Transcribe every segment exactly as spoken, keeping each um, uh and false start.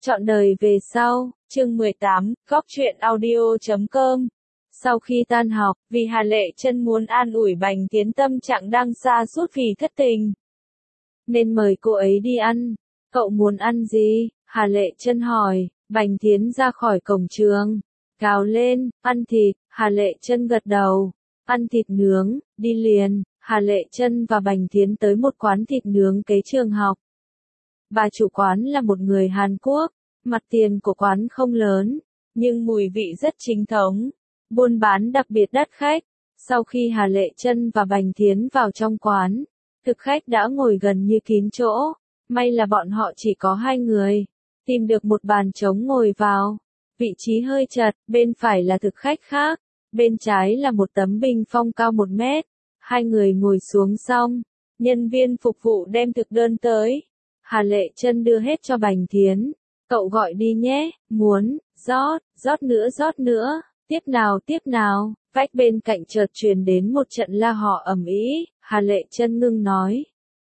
Trọn đời về sau, chương mười tám, góc truyện audio chấm com. Sau khi tan học, vì Hà Lệ Chân muốn an ủi Bành Tiến tâm trạng đang sa sút vì thất tình, nên mời cô ấy đi ăn. Cậu muốn ăn gì? Hà Lệ Chân hỏi. Bành Tiến ra khỏi cổng trường, gào lên, ăn thịt. Hà Lệ Chân gật đầu. Ăn thịt nướng, đi liền. Hà Lệ Chân và Bành Tiến tới một quán thịt nướng kế trường học. Bà chủ quán là một người Hàn Quốc, mặt tiền của quán không lớn, nhưng mùi vị rất chính thống, buôn bán đặc biệt đắt khách. Sau khi Hà Lệ Chân và Bành Tiến vào trong quán, thực khách đã ngồi gần như kín chỗ, may là bọn họ chỉ có hai người, tìm được một bàn trống ngồi vào. Vị trí hơi chật, bên phải là thực khách khác, bên trái là một tấm bình phong cao một mét. Hai người ngồi xuống xong, nhân viên phục vụ đem thực đơn tới. Hà Lệ Chân đưa hết cho Bành Tiến. Cậu gọi đi nhé, muốn, rót, rót nữa rót nữa, tiếp nào tiếp nào. Vách bên cạnh chợt truyền đến một trận la họ ầm ĩ. Hà Lệ Chân ngưng nói.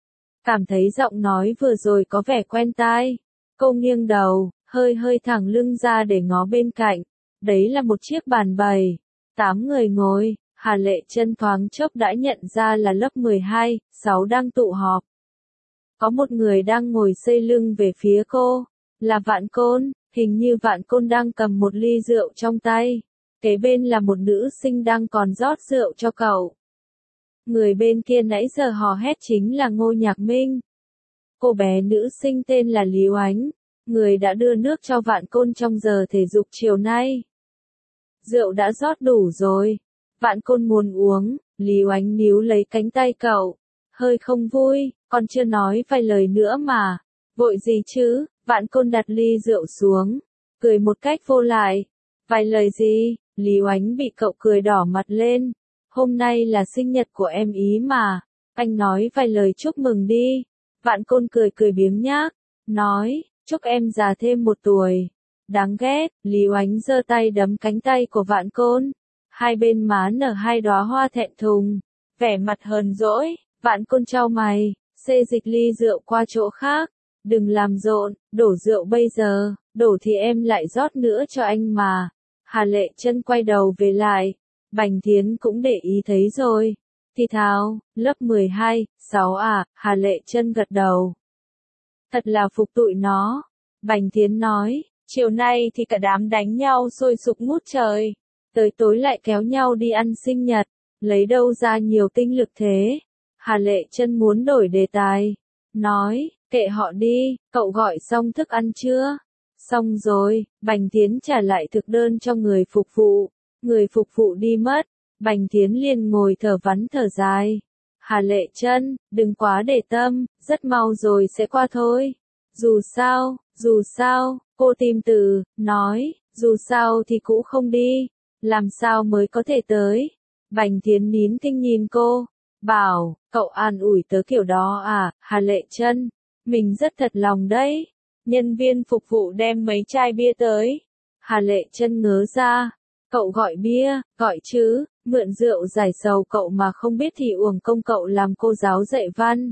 Cảm thấy giọng nói vừa rồi có vẻ quen tai. Cô nghiêng đầu, hơi hơi thẳng lưng ra để ngó bên cạnh. Đấy là một chiếc bàn bày. Tám người ngồi. Hà Lệ Chân thoáng chốc đã nhận ra là lớp mười hai, sáu đang tụ họp. Có một người đang ngồi xây lưng về phía cô, là Vạn Côn, hình như Vạn Côn đang cầm một ly rượu trong tay. Kế bên là một nữ sinh đang còn rót rượu cho cậu. Người bên kia nãy giờ hò hét chính là Ngô Nhạc Minh. Cô bé nữ sinh tên là Lý Oánh, người đã đưa nước cho Vạn Côn trong giờ thể dục chiều nay. Rượu đã rót đủ rồi. Vạn Côn muốn uống, Lý Oánh níu lấy cánh tay cậu. Hơi không vui, còn chưa nói vài lời nữa mà. Vội gì chứ? Vạn Côn đặt ly rượu xuống, cười một cách vô lại. Vài lời gì? Lý Oánh bị cậu cười đỏ mặt lên. Hôm nay là sinh nhật của em ý mà. Anh nói vài lời chúc mừng đi. Vạn Côn cười cười biếng nhác. Nói, chúc em già thêm một tuổi. Đáng ghét. Lý Oánh giơ tay đấm cánh tay của Vạn Côn. Hai bên má nở hai đóa hoa thẹn thùng. Vẻ mặt hờn dỗi. Vạn Côn chau mày, xê dịch ly rượu qua chỗ khác. Đừng làm rộn, đổ rượu bây giờ, đổ thì em lại rót nữa cho anh mà. Hà Lệ Chân quay đầu về lại. Bành Tiến cũng để ý thấy rồi. Thì thào, lớp mười hai, sáu à, Hà Lệ Chân gật đầu. Thật là phục tụi nó. Bành Tiến nói, chiều nay thì cả đám đánh nhau sôi sục ngút trời. Tới tối lại kéo nhau đi ăn sinh nhật, lấy đâu ra nhiều tinh lực thế. Hà Lệ Chân muốn đổi đề tài. Nói, kệ họ đi, cậu gọi xong thức ăn chưa? Xong rồi. Bành Tiến trả lại thực đơn cho người phục vụ. Người phục vụ đi mất. Bành Tiến liền ngồi thở vắn thở dài. Hà Lệ Chân, đừng quá để tâm, rất mau rồi sẽ qua thôi. Dù sao, dù sao, cô tìm từ, nói, dù sao thì cũng không đi. Làm sao mới có thể tới? Bành Tiến nín thinh nhìn cô. Bảo, cậu an ủi tớ kiểu đó à? Hà Lệ Chân, mình rất thật lòng đấy. Nhân viên phục vụ đem mấy chai bia tới. Hà Lệ Chân ngớ ra. Cậu gọi bia, gọi chứ, mượn rượu giải sầu cậu mà không biết thì uổng công cậu làm cô giáo dạy văn.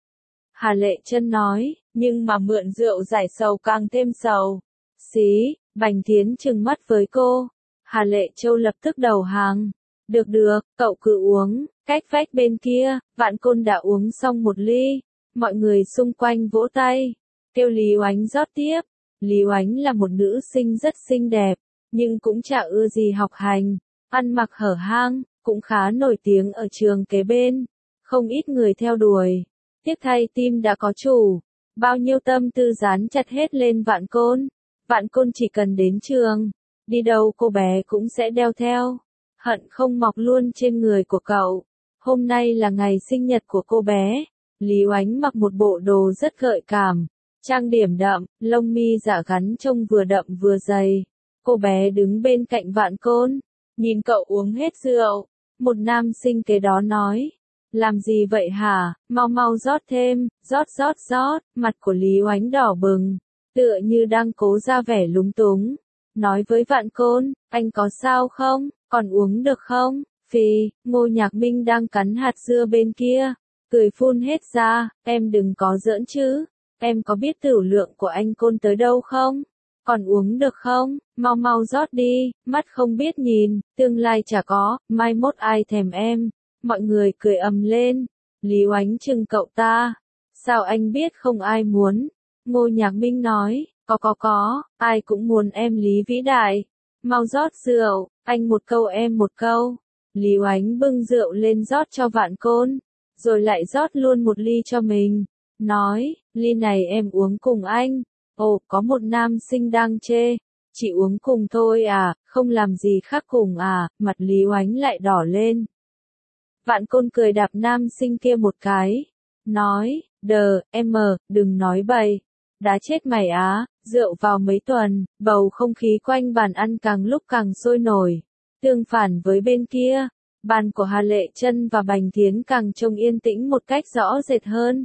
Hà Lệ Chân nói, nhưng mà mượn rượu giải sầu càng thêm sầu. Xí. Bành Tiến trừng mắt với cô. Hà Lệ Châu lập tức đầu hàng. Được được, cậu cứ uống. Cách vách bên kia, Vạn Côn đã uống xong một ly. Mọi người xung quanh vỗ tay. Kêu Lý Oánh rót tiếp. Lý Oánh là một nữ sinh rất xinh đẹp, nhưng cũng chả ưa gì học hành. Ăn mặc hở hang, cũng khá nổi tiếng ở trường kế bên. Không ít người theo đuổi. Tiếc thay team đã có chủ. Bao nhiêu tâm tư dán chặt hết lên Vạn Côn. Vạn Côn chỉ cần đến trường, đi đâu cô bé cũng sẽ đeo theo. Hận không mọc luôn trên người của cậu. Hôm nay là ngày sinh nhật của cô bé. Lý Oánh mặc một bộ đồ rất gợi cảm. Trang điểm đậm, lông mi giả gắn trông vừa đậm vừa dày. Cô bé đứng bên cạnh Vạn Côn. Nhìn cậu uống hết rượu. Một nam sinh kế đó nói. Làm gì vậy hả? Mau mau rót thêm, rót rót rót. Mặt của Lý Oánh đỏ bừng. Tựa như đang cố ra vẻ lúng túng. Nói với Vạn Côn, anh có sao không? Còn uống được không? Phì, Ngô Nhạc Minh đang cắn hạt dưa bên kia. Cười phun hết ra, em đừng có giỡn chứ. Em có biết tửu lượng của anh Côn tới đâu không? Còn uống được không? Mau mau rót đi, mắt không biết nhìn, tương lai chả có, mai mốt ai thèm em. Mọi người cười ầm lên. Lý Oánh chừng cậu ta. Sao anh biết không ai muốn? Ngô Nhạc Minh nói, có có có, ai cũng muốn em Lý vĩ đại. Mau rót rượu, anh một câu em một câu. Lý Oánh bưng rượu lên rót cho Vạn Côn, rồi lại rót luôn một ly cho mình. Nói, ly này em uống cùng anh. Ồ, có một nam sinh đang chê. Chị uống cùng thôi à, không làm gì khác cùng à, mặt Lý Oánh lại đỏ lên. Vạn Côn cười đạp nam sinh kia một cái. Nói, đờ, em mờ, đừng nói bậy. Đá chết mày á, rượu vào mấy tuần, bầu không khí quanh bàn ăn càng lúc càng sôi nổi. Tương phản với bên kia, bàn của Hà Lệ Chân và Bành Thiến càng trông yên tĩnh một cách rõ rệt hơn.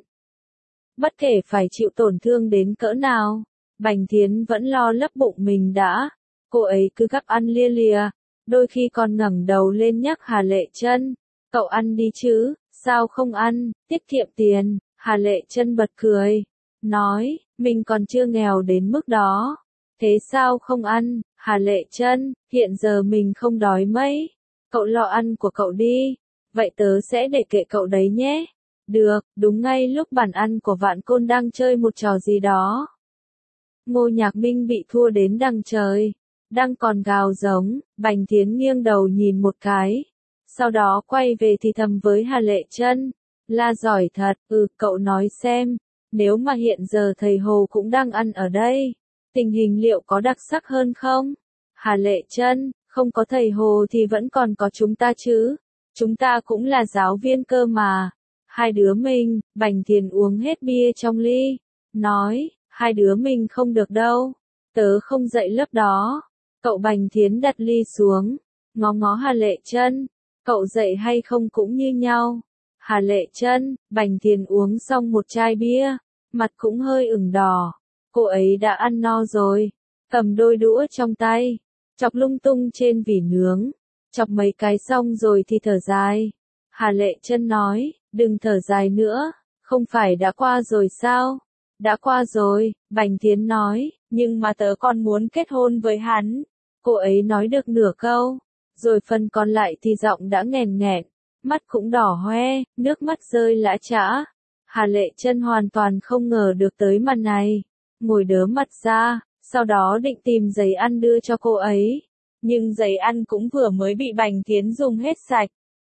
Bất kể phải chịu tổn thương đến cỡ nào, Bành Thiến vẫn lo lấp bụng mình đã. Cô ấy cứ gắp ăn lia lịa, đôi khi còn ngẩng đầu lên nhắc Hà Lệ Chân, cậu ăn đi chứ, sao không ăn, tiết kiệm tiền. Hà Lệ Chân bật cười, nói, mình còn chưa nghèo đến mức đó. Thế sao không ăn? Hà Lệ Chân, hiện giờ mình không đói mấy. Cậu lo ăn của cậu đi. Vậy tớ sẽ để kệ cậu đấy nhé. Được, đúng ngay lúc bàn ăn của Vạn Côn đang chơi một trò gì đó. Ngô Nhạc Minh bị thua đến đằng trời. Đang còn gào giống, Bành Thiến nghiêng đầu nhìn một cái. Sau đó quay về thì thầm với Hà Lệ Chân. La giỏi thật, ừ, cậu nói xem. Nếu mà hiện giờ thầy Hồ cũng đang ăn ở đây, tình hình liệu có đặc sắc hơn không? Hà Lệ Chân, không có thầy Hồ thì vẫn còn có chúng ta chứ. Chúng ta cũng là giáo viên cơ mà. Hai đứa mình, Bành Thiến uống hết bia trong ly. Nói, hai đứa mình không được đâu. Tớ không dậy lớp đó. Cậu Bành Thiến đặt ly xuống. Ngó ngó Hà Lệ Chân. Cậu dậy hay không cũng như nhau. Hà Lệ Chân, Bành Thiến uống xong một chai bia. Mặt cũng hơi ửng đỏ. Cô ấy đã ăn no rồi. Cầm đôi đũa trong tay. Chọc lung tung trên vỉ nướng. Chọc mấy cái xong rồi thì thở dài. Hà Lệ Chân nói, đừng thở dài nữa. Không phải đã qua rồi sao? Đã qua rồi, Bành Thiến nói, nhưng mà tớ còn muốn kết hôn với hắn. Cô ấy nói được nửa câu. Rồi phần còn lại thì giọng đã nghèn nghẹn. Mắt cũng đỏ hoe, nước mắt rơi lã chã. Hà Lệ Chân hoàn toàn không ngờ được tới màn này. Ngồi đớ mặt ra, sau đó định tìm giấy ăn đưa cho cô ấy. Nhưng giấy ăn cũng vừa mới bị Bành Thiến dùng hết sạch.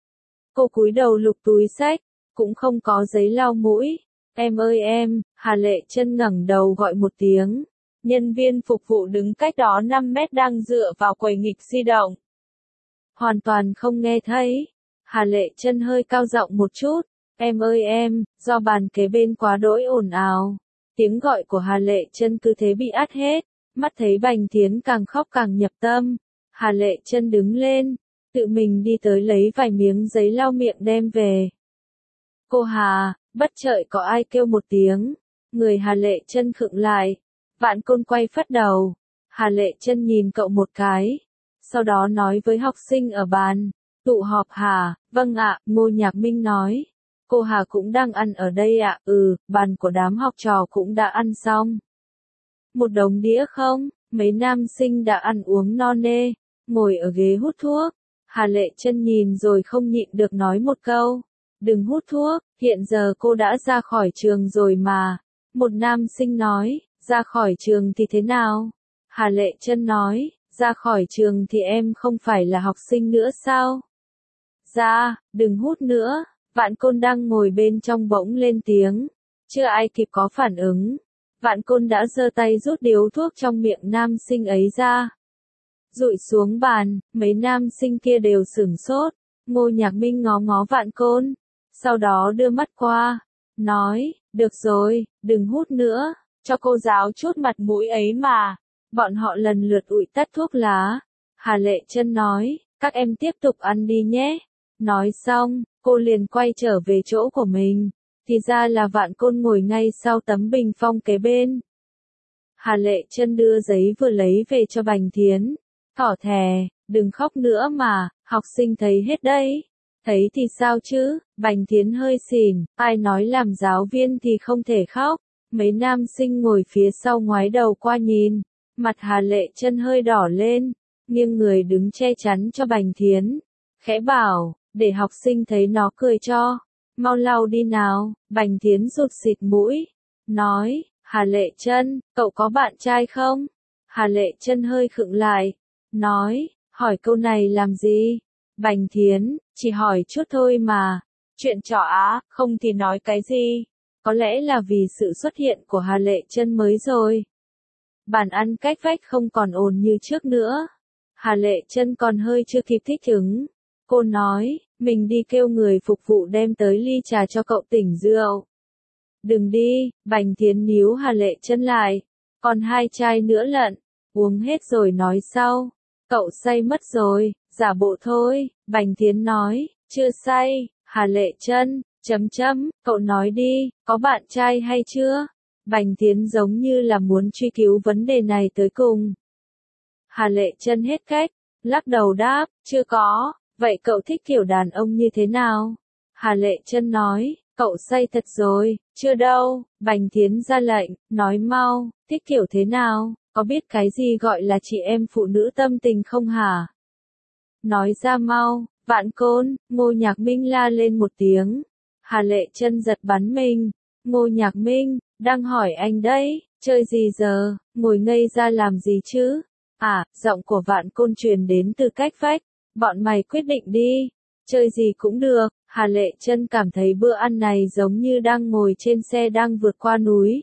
Cô cúi đầu lục túi xách, cũng không có giấy lau mũi. Em ơi em, Hà Lệ Chân ngẩng đầu gọi một tiếng. Nhân viên phục vụ đứng cách đó năm mét đang dựa vào quầy nghịch di động. Hoàn toàn không nghe thấy. Hà Lệ Chân hơi cao giọng một chút. Em ơi em, do bàn kế bên quá đỗi ồn ào. Tiếng gọi của Hà Lệ Chân cứ thế bị át hết. Mắt thấy Bành Thiến càng khóc càng nhập tâm. Hà Lệ Chân đứng lên, tự mình đi tới lấy vài miếng giấy lau miệng đem về. Cô Hà, bất chợt có ai kêu một tiếng. Người Hà Lệ Chân khựng lại. Vạn Côn quay phắt đầu. Hà Lệ Chân nhìn cậu một cái. Sau đó nói với học sinh ở bàn. Tụ họp hả? Vâng ạ, Ngô Nhạc Minh nói. Cô Hà cũng đang ăn ở đây ạ, ừ, bàn của đám học trò cũng đã ăn xong. Một đống đĩa không? Mấy nam sinh đã ăn uống no nê, ngồi ở ghế hút thuốc. Hà Lệ Chân nhìn rồi không nhịn được nói một câu. Đừng hút thuốc, hiện giờ cô đã ra khỏi trường rồi mà. Một nam sinh nói, ra khỏi trường thì thế nào? Hà Lệ Chân nói, ra khỏi trường thì em không phải là học sinh nữa sao? Ra, đừng hút nữa. Vạn Côn đang ngồi bên trong bỗng lên tiếng. Chưa ai kịp có phản ứng. Vạn Côn đã giơ tay rút điếu thuốc trong miệng nam sinh ấy ra. Rụi xuống bàn, mấy nam sinh kia đều sửng sốt. Ngô Nhạc Minh ngó ngó Vạn Côn. Sau đó đưa mắt qua. Nói, được rồi, đừng hút nữa. Cho cô giáo chút mặt mũi ấy mà. Bọn họ lần lượt ụi tắt thuốc lá. Hà Lệ Chân nói, các em tiếp tục ăn đi nhé. Nói xong, cô liền quay trở về chỗ của mình. Thì ra là Vạn Côn ngồi ngay sau tấm bình phong kế bên. Hà Lệ Chân đưa giấy vừa lấy về cho Bành Thiến. Thỏ thè, đừng khóc nữa mà, học sinh thấy hết đấy. Thấy thì sao chứ, Bành Thiến hơi xỉn, ai nói làm giáo viên thì không thể khóc. Mấy nam sinh ngồi phía sau ngoái đầu qua nhìn, mặt Hà Lệ Chân hơi đỏ lên, nghiêng người đứng che chắn cho Bành Thiến, khẽ bảo, để học sinh thấy nó cười cho, mau lau đi nào. Bành Thiến rụt xịt mũi, nói, Hà Lệ Chân, cậu có bạn trai không? Hà Lệ Chân hơi khựng lại, nói, hỏi câu này làm gì? Bành Thiến, chỉ hỏi chút thôi mà, chuyện trò á, không thì nói cái gì? Có lẽ là vì sự xuất hiện của Hà Lệ Chân mới rồi. Bàn ăn cách vách không còn ồn như trước nữa. Hà Lệ Chân còn hơi chưa kịp thích ứng. Cô nói, mình đi kêu người phục vụ đem tới ly trà cho cậu tỉnh rượu. Đừng đi, Bành Thiến níu Hà Lệ Chân lại. Còn hai chai nữa lận, uống hết rồi nói sau. Cậu say mất rồi, giả bộ thôi, Bành Thiến nói, chưa say. Hà Lệ Chân, chấm chấm, cậu nói đi, có bạn trai hay chưa? Bành Thiến giống như là muốn truy cứu vấn đề này tới cùng. Hà Lệ Chân hết cách, lắc đầu đáp, chưa có, vậy cậu thích kiểu đàn ông như thế nào? Hà Lệ Chân nói, cậu say thật rồi, chưa đâu. Bành Thiến ra lệnh, nói mau, thích kiểu thế nào, có biết cái gì gọi là chị em phụ nữ tâm tình không hả? Nói ra mau. Vạn Côn, Ngô Nhạc Minh la lên một tiếng. Hà Lệ Chân giật bắn mình. Ngô Nhạc Minh, đang hỏi anh đấy, chơi gì giờ, ngồi ngây ra làm gì chứ? À, giọng của Vạn Côn truyền đến từ cách vách. Bọn mày quyết định đi, chơi gì cũng được. Hà Lệ Chân cảm thấy bữa ăn này giống như đang ngồi trên xe đang vượt qua núi.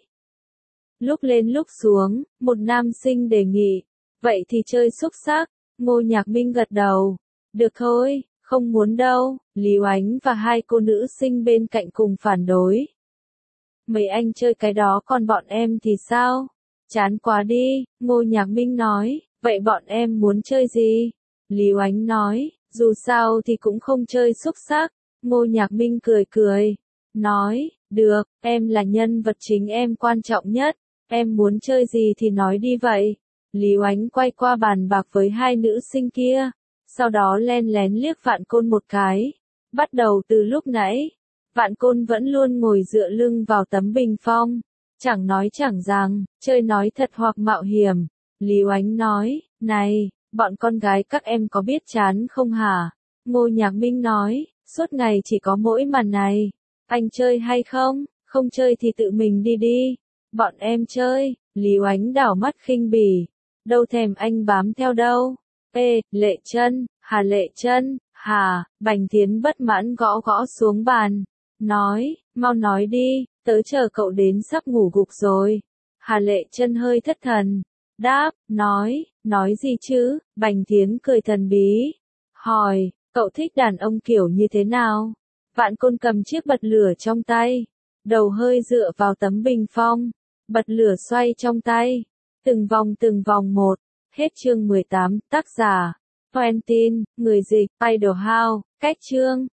Lúc lên lúc xuống, một nam sinh đề nghị, vậy thì chơi xúc xắc. Ngô Nhạc Minh gật đầu, được thôi. Không muốn đâu, Lý Oánh và hai cô nữ sinh bên cạnh cùng phản đối. Mấy anh chơi cái đó còn bọn em thì sao? Chán quá đi, Ngô Nhạc Minh nói, vậy bọn em muốn chơi gì? Lý Oánh nói, dù sao thì cũng không chơi xúc xắc. Ngô Nhạc Minh cười cười, nói, được, em là nhân vật chính em quan trọng nhất, em muốn chơi gì thì nói đi vậy. Lý Oánh quay qua bàn bạc với hai nữ sinh kia. Sau đó len lén liếc Vạn Côn một cái. Bắt đầu từ lúc nãy, Vạn Côn vẫn luôn ngồi dựa lưng vào tấm bình phong. Chẳng nói chẳng rằng, chơi nói thật hoặc mạo hiểm. Lý Oánh nói, này, bọn con gái các em có biết chán không hả? Ngô Nhạc Minh nói, suốt ngày chỉ có mỗi màn này. Anh chơi hay không? Không chơi thì tự mình đi đi. Bọn em chơi. Lý Oánh đảo mắt khinh bỉ. Đâu thèm anh bám theo đâu. Ê, Lệ Chân, Hà Lệ Chân, hà, Bành Thiến bất mãn gõ gõ xuống bàn, nói, mau nói đi, tớ chờ cậu đến sắp ngủ gục rồi. Hà Lệ Chân hơi thất thần, đáp, nói, nói gì chứ? Bành Thiến cười thần bí, hỏi, cậu thích đàn ông kiểu như thế nào? Vạn Côn cầm chiếc bật lửa trong tay, đầu hơi dựa vào tấm bình phong, bật lửa xoay trong tay, từng vòng từng vòng một. Hết chương mười tám, tác giả, Quentin, người dịch, Idle House, cách chương.